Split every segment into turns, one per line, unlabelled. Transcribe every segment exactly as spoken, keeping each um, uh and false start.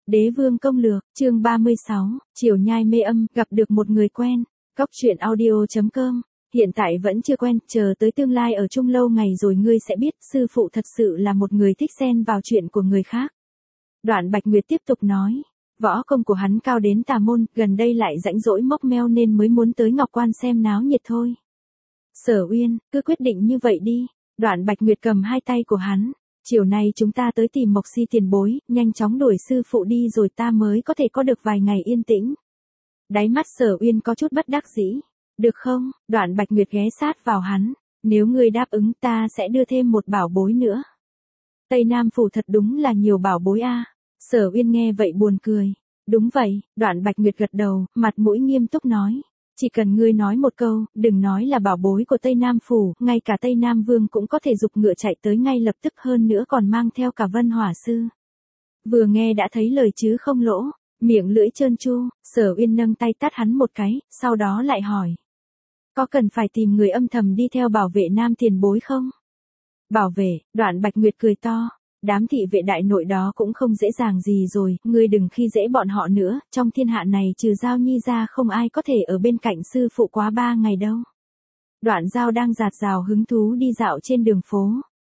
Đế vương công lược, chương ba mươi sáu, chiều nhai mê âm, gặp được một người quen. Cóc truyện audio chấm com. Hiện tại vẫn chưa quen, chờ tới tương lai ở chung lâu ngày rồi ngươi sẽ biết, sư phụ thật sự là một người thích xen vào chuyện của người khác. Đoạn Bạch Nguyệt tiếp tục nói, võ công của hắn cao đến tà môn, gần đây lại rãnh rỗi mốc meo nên mới muốn tới Ngọc Quan xem náo nhiệt thôi. Sở Uyên, cứ quyết định như vậy đi. Đoạn Bạch Nguyệt cầm hai tay của hắn. Chiều nay chúng ta tới tìm Mộc Si tiền bối, nhanh chóng đuổi sư phụ đi rồi ta mới có thể có được vài ngày yên tĩnh. Đáy mắt Sở Uyên có chút bất đắc dĩ. Được không? Đoạn Bạch Nguyệt ghé sát vào hắn. Nếu ngươi đáp ứng ta sẽ đưa thêm một bảo bối nữa. Tây Nam phủ thật đúng là nhiều bảo bối a. Sở Uyên nghe vậy buồn cười. Đúng vậy, Đoạn Bạch Nguyệt gật đầu, mặt mũi nghiêm túc nói. Chỉ cần ngươi nói một câu, đừng nói là bảo bối của Tây Nam phủ, ngay cả Tây Nam Vương cũng có thể giục ngựa chạy tới ngay lập tức, hơn nữa còn mang theo cả Vân Hỏa Sư. Vừa nghe đã thấy lời chứ không lỗ, miệng lưỡi trơn tru, Sở Uyên nâng tay tát hắn một cái, sau đó lại hỏi. Có cần phải tìm người âm thầm đi theo bảo vệ Nam tiền bối không? Bảo vệ, Đoạn Bạch Nguyệt cười to. Đám thị vệ đại nội đó cũng không dễ dàng gì rồi, ngươi đừng khi dễ bọn họ nữa, trong thiên hạ này trừ Giao Nhi ra không ai có thể ở bên cạnh sư phụ quá ba ngày đâu. Đoạn Giao đang dạt dào hứng thú đi dạo trên đường phố.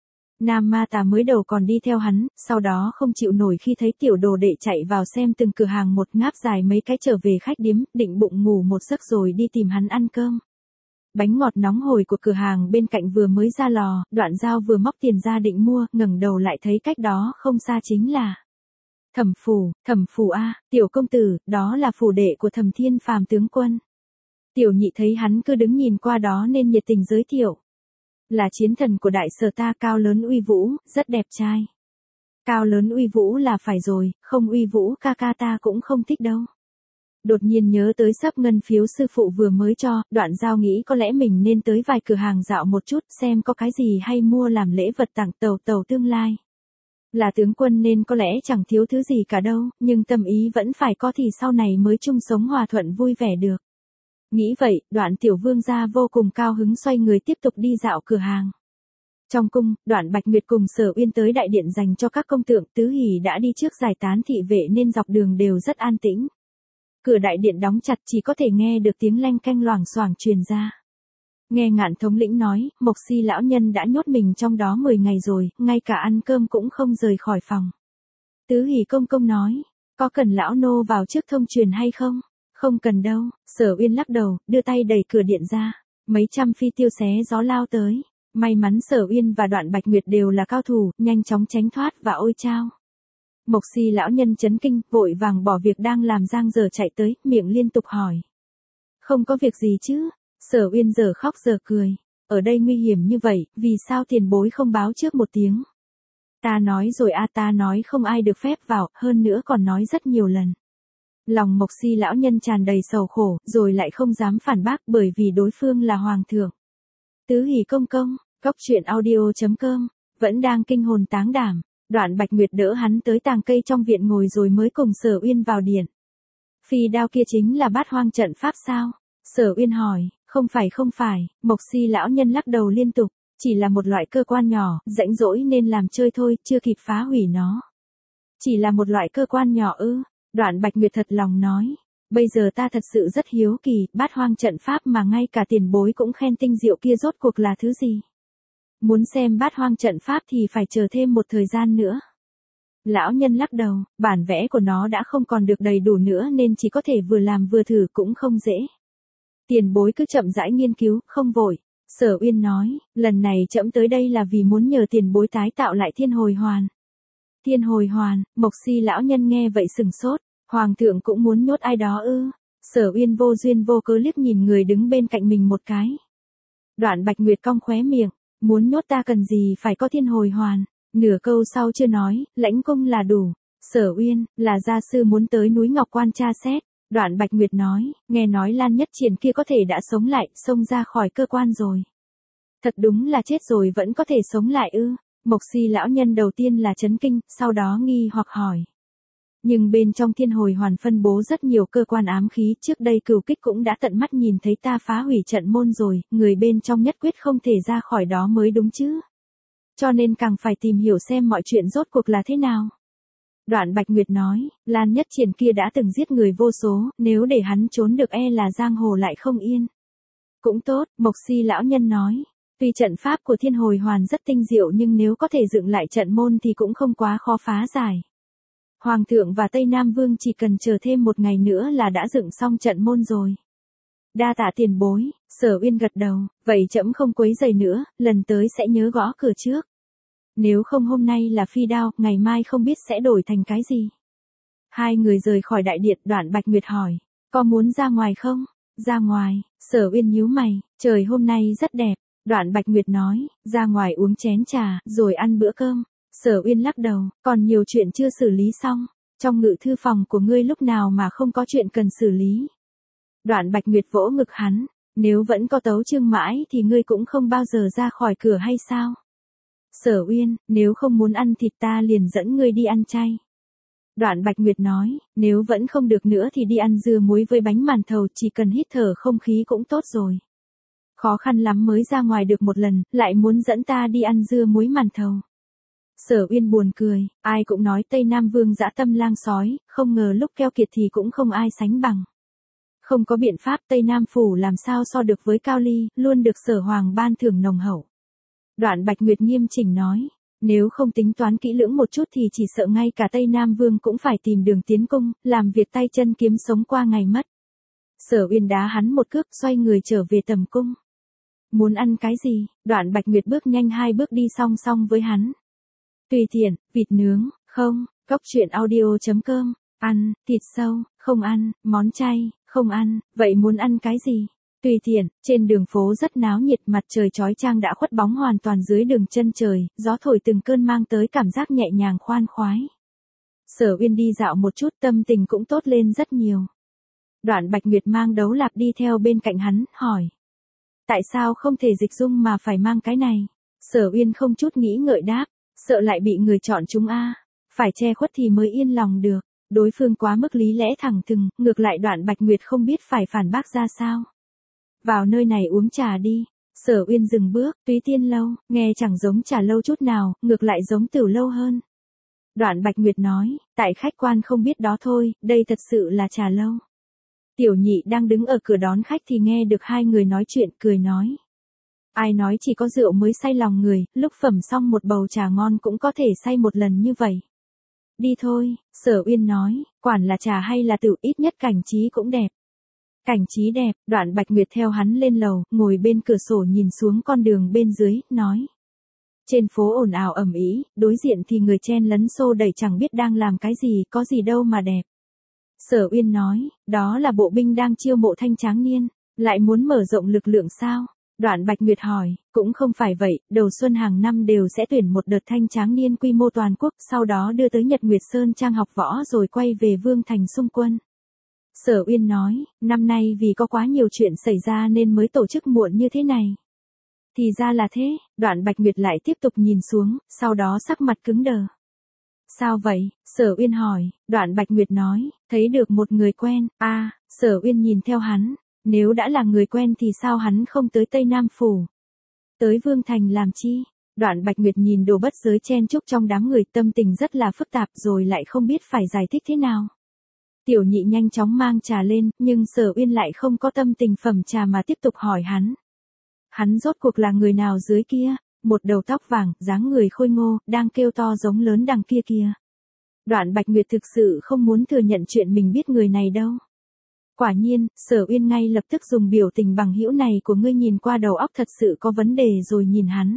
Nam Ma Tà mới đầu còn đi theo hắn, sau đó không chịu nổi khi thấy tiểu đồ đệ chạy vào xem từng cửa hàng một, ngáp dài mấy cái trở về khách điếm, định bụng ngủ một giấc rồi đi tìm hắn ăn cơm. Bánh ngọt nóng hổi của cửa hàng bên cạnh vừa mới ra lò, Đoạn Giao vừa móc tiền ra định mua, ngẩng đầu lại thấy cách đó không xa chính là Thẩm phủ, Thẩm phủ a, tiểu công tử, đó là phủ đệ của Thẩm Thiên Phàm tướng quân. Tiểu nhị thấy hắn cứ đứng nhìn qua đó nên nhiệt tình giới thiệu. Là chiến thần của đại sở ta, cao lớn uy vũ, rất đẹp trai. Cao lớn uy vũ là phải rồi, không uy vũ ca ca ta cũng không thích đâu. Đột nhiên nhớ tới sắp ngân phiếu sư phụ vừa mới cho, Đoạn Giao nghĩ có lẽ mình nên tới vài cửa hàng dạo một chút xem có cái gì hay mua làm lễ vật tặng tàu tàu tương lai. Là tướng quân nên có lẽ chẳng thiếu thứ gì cả đâu, nhưng tâm ý vẫn phải có thì sau này mới chung sống hòa thuận vui vẻ được. Nghĩ vậy, Đoạn tiểu vương gia vô cùng cao hứng xoay người tiếp tục đi dạo cửa hàng. Trong cung, Đoạn Bạch Nguyệt cùng Sở Uyên tới đại điện dành cho các công tượng, Tứ Hỷ đã đi trước giải tán thị vệ nên dọc đường đều rất an tĩnh. Cửa đại điện đóng chặt, chỉ có thể nghe được tiếng leng keng loảng xoảng truyền ra. Nghe Ngạn thống lĩnh nói, Mộc Si lão nhân đã nhốt mình trong đó mười ngày rồi, ngay cả ăn cơm cũng không rời khỏi phòng. Tứ Hỷ công công nói, có cần lão nô vào trước thông truyền hay không? Không cần đâu. Sở Uyên lắc đầu, đưa tay đẩy cửa điện ra. Mấy trăm phi tiêu xé gió lao tới. May mắn Sở Uyên và Đoạn Bạch Nguyệt đều là cao thủ, nhanh chóng tránh thoát và ôi chao. Mộc Si lão nhân chấn kinh, vội vàng bỏ việc đang làm giang dở chạy tới, miệng liên tục hỏi. Không có việc gì chứ? Sở Uyên giờ khóc giờ cười. Ở đây nguy hiểm như vậy, vì sao tiền bối không báo trước một tiếng? Ta nói rồi a, ta nói không ai được phép vào, hơn nữa còn nói rất nhiều lần. Lòng Mộc Si lão nhân tràn đầy sầu khổ, rồi lại không dám phản bác bởi vì đối phương là hoàng thượng. Tứ Hỷ công công, Cóc truyện audio chấm com, vẫn đang kinh hồn táng đảm. Đoạn Bạch Nguyệt đỡ hắn tới tàng cây trong viện ngồi rồi mới cùng Sở Uyên vào điện. Phi đao kia chính là Bát Hoang trận pháp sao? Sở Uyên hỏi. Không phải không phải, Mộc Si lão nhân lắc đầu liên tục, chỉ là một loại cơ quan nhỏ, rãnh rỗi nên làm chơi thôi, chưa kịp phá hủy nó. Chỉ là một loại cơ quan nhỏ ư? Đoạn Bạch Nguyệt thật lòng nói. Bây giờ ta thật sự rất hiếu kỳ, Bát Hoang trận pháp mà ngay cả tiền bối cũng khen tinh diệu kia rốt cuộc là thứ gì? Muốn xem Bát Hoang trận pháp thì phải chờ thêm một thời gian nữa. Lão nhân lắc đầu, bản vẽ của nó đã không còn được đầy đủ nữa nên chỉ có thể vừa làm vừa thử, cũng không dễ. Tiền bối cứ chậm rãi nghiên cứu, không vội. Sở Uyên nói, lần này trẫm tới đây là vì muốn nhờ tiền bối tái tạo lại Thiên Hồi Hoàn. Thiên Hồi Hoàn, Mộc Si lão nhân nghe vậy sừng sốt, hoàng thượng cũng muốn nhốt ai đó ư? Sở Uyên vô duyên vô cớ liếc nhìn người đứng bên cạnh mình một cái. Đoạn Bạch Nguyệt cong khóe miệng, muốn nhốt ta cần gì phải có Thiên Hồi Hoàn? Nửa câu sau chưa nói, lãnh cung là đủ. Sở Uyên, là gia sư muốn tới núi Ngọc Quan tra xét. Đoạn Bạch Nguyệt nói, nghe nói Lan Nhất Triển kia có thể đã sống lại, xông ra khỏi cơ quan rồi. Thật đúng là chết rồi vẫn có thể sống lại ư? Mộc Si lão nhân đầu tiên là chấn kinh, sau đó nghi hoặc hỏi. Nhưng bên trong Thiên Hồi Hoàn phân bố rất nhiều cơ quan ám khí, trước đây Cửu Kích cũng đã tận mắt nhìn thấy ta phá hủy trận môn rồi, người bên trong nhất quyết không thể ra khỏi đó mới đúng chứ. Cho nên càng phải tìm hiểu xem mọi chuyện rốt cuộc là thế nào. Đoạn Bạch Nguyệt nói, Lan Nhất Triển kia đã từng giết người vô số, nếu để hắn trốn được e là giang hồ lại không yên. Cũng tốt, Mộc Si lão nhân nói. Tuy trận pháp của Thiên Hồi Hoàn rất tinh diệu nhưng nếu có thể dựng lại trận môn thì cũng không quá khó phá giải. Hoàng thượng và Tây Nam Vương chỉ cần chờ thêm một ngày nữa là đã dựng xong trận môn rồi. Đa tạ tiền bối, Sở Uyên gật đầu, vậy trẫm không quấy rầy nữa, lần tới sẽ nhớ gõ cửa trước. Nếu không hôm nay là phi đao, ngày mai không biết sẽ đổi thành cái gì. Hai người rời khỏi đại điện, Đoạn Bạch Nguyệt hỏi, có muốn ra ngoài không? Ra ngoài, Sở Uyên nhíu mày, trời hôm nay rất đẹp. Đoạn Bạch Nguyệt nói, ra ngoài uống chén trà, rồi ăn bữa cơm. Sở Uyên lắc đầu, còn nhiều chuyện chưa xử lý xong. Trong ngự thư phòng của ngươi lúc nào mà không có chuyện cần xử lý. Đoạn Bạch Nguyệt vỗ ngực hắn, nếu vẫn có tấu chương mãi thì ngươi cũng không bao giờ ra khỏi cửa hay sao? Sở Uyên, nếu không muốn ăn thịt ta liền dẫn ngươi đi ăn chay. Đoạn Bạch Nguyệt nói, nếu vẫn không được nữa thì đi ăn dưa muối với bánh màn thầu, chỉ cần hít thở không khí cũng tốt rồi. Khó khăn lắm mới ra ngoài được một lần, lại muốn dẫn ta đi ăn dưa muối màn thầu. Sở Uyên buồn cười, ai cũng nói Tây Nam Vương dã tâm lang sói, không ngờ lúc keo kiệt thì cũng không ai sánh bằng. Không có biện pháp, Tây Nam Phủ làm sao so được với Cao Ly, luôn được Sở Hoàng ban thưởng nồng hậu. Đoạn Bạch Nguyệt nghiêm chỉnh nói, nếu không tính toán kỹ lưỡng một chút thì chỉ sợ ngay cả Tây Nam Vương cũng phải tìm đường tiến cung, làm việc tay chân kiếm sống qua ngày mất. Sở Uyên đá hắn một cước, xoay người trở về tầm cung. Muốn ăn cái gì? Đoạn Bạch Nguyệt bước nhanh hai bước đi song song với hắn. Tùy tiện, vịt nướng, không, cốc truyện audio chấm com, ăn, thịt sâu, không ăn, món chay, không ăn, vậy muốn ăn cái gì? Tùy tiện, trên đường phố rất náo nhiệt, mặt trời chói chang đã khuất bóng hoàn toàn dưới đường chân trời, gió thổi từng cơn mang tới cảm giác nhẹ nhàng khoan khoái. Sở Uyên đi dạo một chút, tâm tình cũng tốt lên rất nhiều. Đoạn Bạch Nguyệt mang đấu lạp đi theo bên cạnh hắn, hỏi. Tại sao không thể dịch dung mà phải mang cái này? Sở Uyên không chút nghĩ ngợi đáp, sợ lại bị người chọn chúng a, phải che khuất thì mới yên lòng được. Đối phương quá mức lý lẽ thẳng thừng, ngược lại Đoạn Bạch Nguyệt không biết phải phản bác ra sao. Vào nơi này uống trà đi. Sở Uyên dừng bước, Túy Tiên lâu, nghe chẳng giống trà lâu chút nào, ngược lại giống Tửu lâu hơn. Đoạn Bạch Nguyệt nói, tại khách quan không biết đó thôi, đây thật sự là trà lâu. Tiểu Nhị đang đứng ở cửa đón khách thì nghe được hai người nói chuyện, cười nói. Ai nói chỉ có rượu mới say lòng người, lúc phẩm xong một bầu trà ngon cũng có thể say một lần như vậy. Đi thôi, Sở Uyên nói, quản là trà hay là tửu, ít nhất cảnh trí cũng đẹp. Cảnh trí đẹp, Đoạn Bạch Nguyệt theo hắn lên lầu, ngồi bên cửa sổ nhìn xuống con đường bên dưới, nói. Trên phố ồn ào ầm ĩ, đối diện thì người chen lấn xô đẩy chẳng biết đang làm cái gì, có gì đâu mà đẹp. Sở Uyên nói, đó là bộ binh đang chiêu mộ thanh tráng niên, lại muốn mở rộng lực lượng sao? Đoạn Bạch Nguyệt hỏi, cũng không phải vậy, đầu xuân hàng năm đều sẽ tuyển một đợt thanh tráng niên quy mô toàn quốc, sau đó đưa tới Nhật Nguyệt Sơn Trang học võ rồi quay về Vương Thành xung quân. Sở Uyên nói, năm nay vì có quá nhiều chuyện xảy ra nên mới tổ chức muộn như thế này. Thì ra là thế, Đoạn Bạch Nguyệt lại tiếp tục nhìn xuống, sau đó sắc mặt cứng đờ. Sao vậy? Sở Uyên hỏi. Đoạn Bạch Nguyệt nói, thấy được một người quen. A, à, Sở Uyên nhìn theo hắn, nếu đã là người quen thì sao hắn không tới Tây Nam Phủ? Tới Vương Thành làm chi? Đoạn Bạch Nguyệt nhìn Đồ Bất Giới chen chúc trong đám người, tâm tình rất là phức tạp rồi lại không biết phải giải thích thế nào. Tiểu Nhị nhanh chóng mang trà lên, nhưng Sở Uyên lại không có tâm tình phẩm trà mà tiếp tục hỏi hắn. Hắn rốt cuộc là người nào dưới kia? Một đầu tóc vàng, dáng người khôi ngô, đang kêu to giống lớn đằng kia kìa. Đoạn Bạch Nguyệt thực sự không muốn thừa nhận chuyện mình biết người này đâu. Quả nhiên, Sở Uyên ngay lập tức dùng biểu tình bằng hữu này của ngươi nhìn qua đầu óc thật sự có vấn đề rồi nhìn hắn.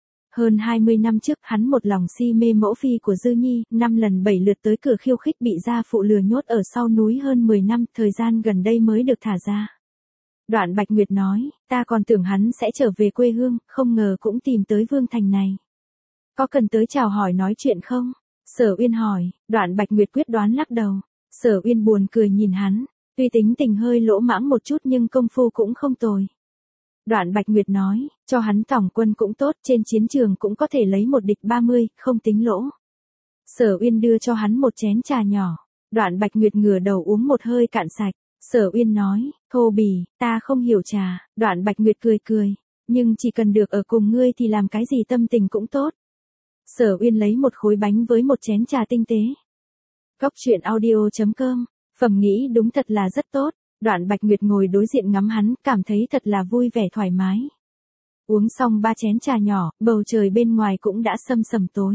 Hơn hai mươi năm trước, hắn một lòng si mê mẫu phi của Dư Nhi, năm lần bảy lượt tới cửa khiêu khích bị gia phụ lừa nhốt ở sau núi hơn mười năm, thời gian gần đây mới được thả ra. Đoạn Bạch Nguyệt nói, ta còn tưởng hắn sẽ trở về quê hương, không ngờ cũng tìm tới Vương Thành này. Có cần tới chào hỏi nói chuyện không? Sở Uyên hỏi. Đoạn Bạch Nguyệt quyết đoán lắc đầu. Sở Uyên buồn cười nhìn hắn, tuy tính tình hơi lỗ mãng một chút nhưng công phu cũng không tồi. Đoạn Bạch Nguyệt nói, cho hắn tổng quân cũng tốt, trên chiến trường cũng có thể lấy một địch ba mươi, không tính lỗ. Sở Uyên đưa cho hắn một chén trà nhỏ. Đoạn Bạch Nguyệt ngửa đầu uống một hơi cạn sạch. Sở Uyên nói, thô bỉ, ta không hiểu trà. Đoạn Bạch Nguyệt cười cười, nhưng chỉ cần được ở cùng ngươi thì làm cái gì tâm tình cũng tốt. Sở Uyên lấy một khối bánh với một chén trà tinh tế. Cóc truyện audio chấm com, Phẩm nghĩ đúng thật là rất tốt. Đoạn Bạch Nguyệt ngồi đối diện ngắm hắn, cảm thấy thật là vui vẻ thoải mái. Uống xong ba chén trà nhỏ, bầu trời bên ngoài cũng đã sâm sầm tối.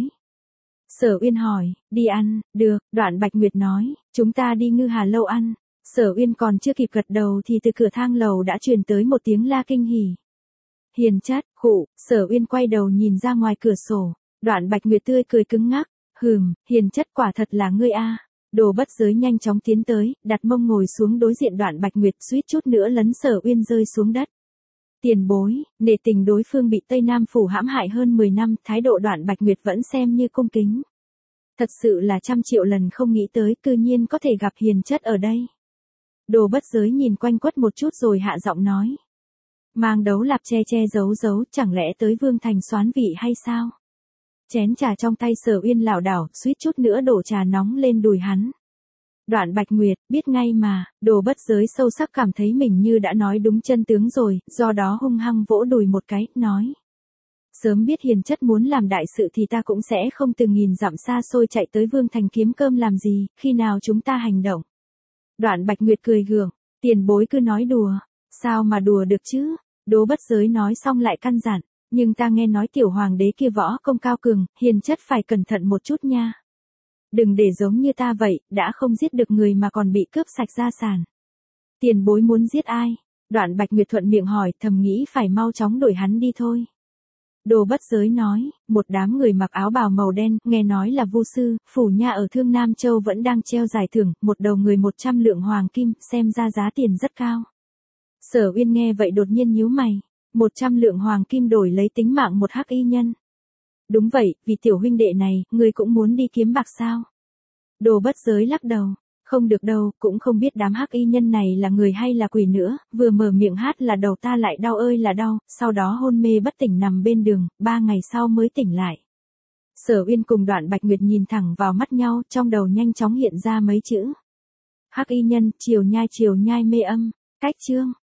Sở Uyên hỏi, đi ăn, được, Đoạn Bạch Nguyệt nói, chúng ta đi Ngư Hà lâu ăn. Sở Uyên còn chưa kịp gật đầu thì từ cửa thang lầu đã truyền tới một tiếng la kinh hỉ. Hiền chất, khụ, Sở Uyên quay đầu nhìn ra ngoài cửa sổ. Đoạn Bạch Nguyệt tươi cười cứng ngắc, hừm, Hiền chất quả thật là ngươi a. Đồ Bất Giới nhanh chóng tiến tới, đặt mông ngồi xuống đối diện Đoạn Bạch Nguyệt, suýt chút nữa lấn Sở Uyên rơi xuống đất. Tiền bối, nể tình đối phương bị Tây Nam phủ hãm hại hơn mười năm, thái độ Đoạn Bạch Nguyệt vẫn xem như cung kính. Thật sự là trăm triệu lần không nghĩ tới, cư nhiên có thể gặp Hiền chất ở đây. Đồ Bất Giới nhìn quanh quất một chút rồi hạ giọng nói. Mang đấu lạp che che giấu giấu, chẳng lẽ tới Vương Thành soán vị hay sao? Chén trà trong tay Sở Uyên lảo đảo, suýt chút nữa đổ trà nóng lên đùi hắn. Đoạn Bạch Nguyệt, biết ngay mà, Đồ Bất Giới sâu sắc cảm thấy mình như đã nói đúng chân tướng rồi, do đó hung hăng vỗ đùi một cái, nói. Sớm biết Hiền chất muốn làm đại sự thì ta cũng sẽ không từng nghìn dặm xa xôi chạy tới Vương Thành kiếm cơm làm gì, khi nào chúng ta hành động. Đoạn Bạch Nguyệt cười gượng, tiền bối cứ nói đùa, sao mà đùa được chứ? Đồ Bất Giới nói xong lại căn dặn, nhưng ta nghe nói tiểu hoàng đế kia võ công cao cường, Hiền chất phải cẩn thận một chút nha. Đừng để giống như ta vậy, đã không giết được người mà còn bị cướp sạch gia sản. Tiền bối muốn giết ai? Đoạn Bạch Nguyệt thuận miệng hỏi, thầm nghĩ phải mau chóng đuổi hắn đi thôi. Đồ Bất Giới nói, một đám người mặc áo bào màu đen, nghe nói là vu sư, phủ nha ở Thương Nam Châu vẫn đang treo giải thưởng, một đầu người một trăm lượng hoàng kim, xem ra giá tiền rất cao. Sở Uyên nghe vậy đột nhiên nhíu mày, một trăm lượng hoàng kim đổi lấy tính mạng một hắc y nhân. Đúng vậy, vì tiểu huynh đệ này, ngươi cũng muốn đi kiếm bạc sao? Đồ Bất Giới lắc đầu, không được đâu, cũng không biết đám hắc y nhân này là người hay là quỷ nữa, vừa mở miệng hát là đầu ta lại đau ơi là đau, sau đó hôn mê bất tỉnh nằm bên đường, ba ngày sau mới tỉnh lại. Sở Uyên cùng Đoạn Bạch Nguyệt nhìn thẳng vào mắt nhau, trong đầu nhanh chóng hiện ra mấy chữ. Hắc y nhân, chiều nhai chiều nhai mê âm, cách chương.